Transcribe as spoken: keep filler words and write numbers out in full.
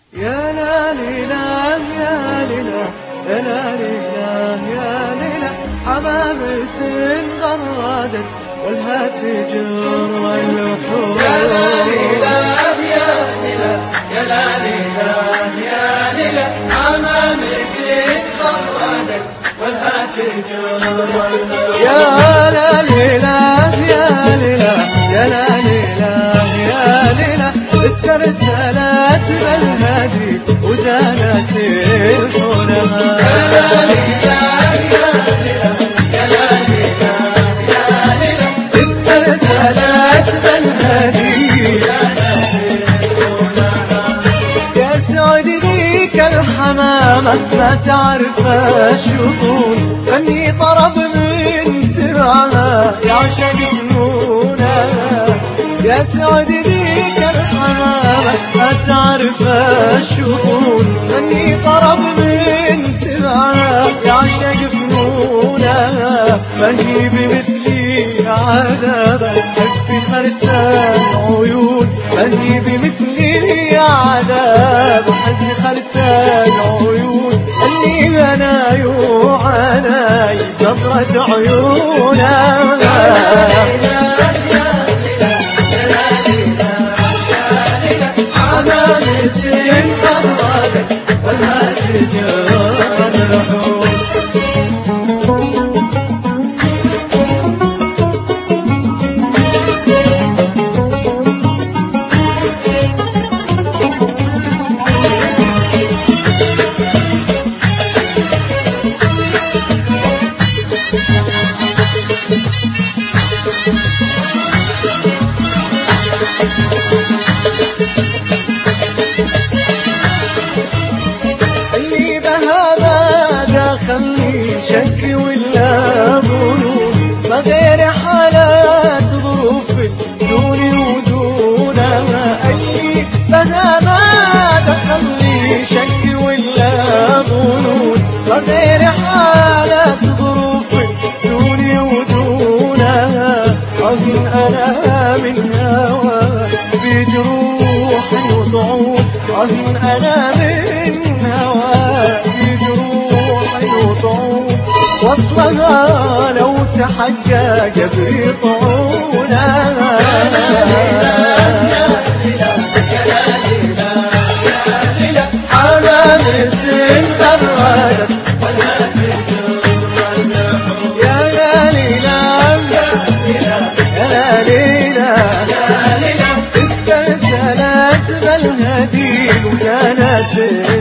يا لا لله يا لله يا لا لله يا لله حمامة غردت والهاتجر والوحوش. يا لا لله يا لله يا لا لله يا لله حمامة غردت والهاتجر والوحوش. يا لا لله يا لله يا لا لله يا لله استرسلت بالهدي وزانت الحنها. يا لا لله يا لله يا لا لله يا لله استرسلت بالهدي وزانت الحنها. يا سعد ذيك الحمامة ما تعرف الشطون غني طرب من سرعها يعشق فنونها. يا سعد ذيك الحمامة ما تعرف الشطون غني طرب من سرعها يعشق فنونها. ما هي بمثلي عذابا حسبي خرسان عيون. ما هي بمثلي عذاب حسبي خرسان عيون. اللي غناي وعناي نظرة عيونها. شك ولا ظنون ما غير حالات ظروف دوني ودونها. أي فأنا ما دخلني شك ولا ظنون ما غير حالات ظروف دوني ودونها. أظن أنا من هوى بجروح وصعود. أظن أنا من هوى بجروح وصعود. وصلها لو تحقق بطولها. حمامة غردت يا لا لله يا لا لله استرسلت بالهدي وكانت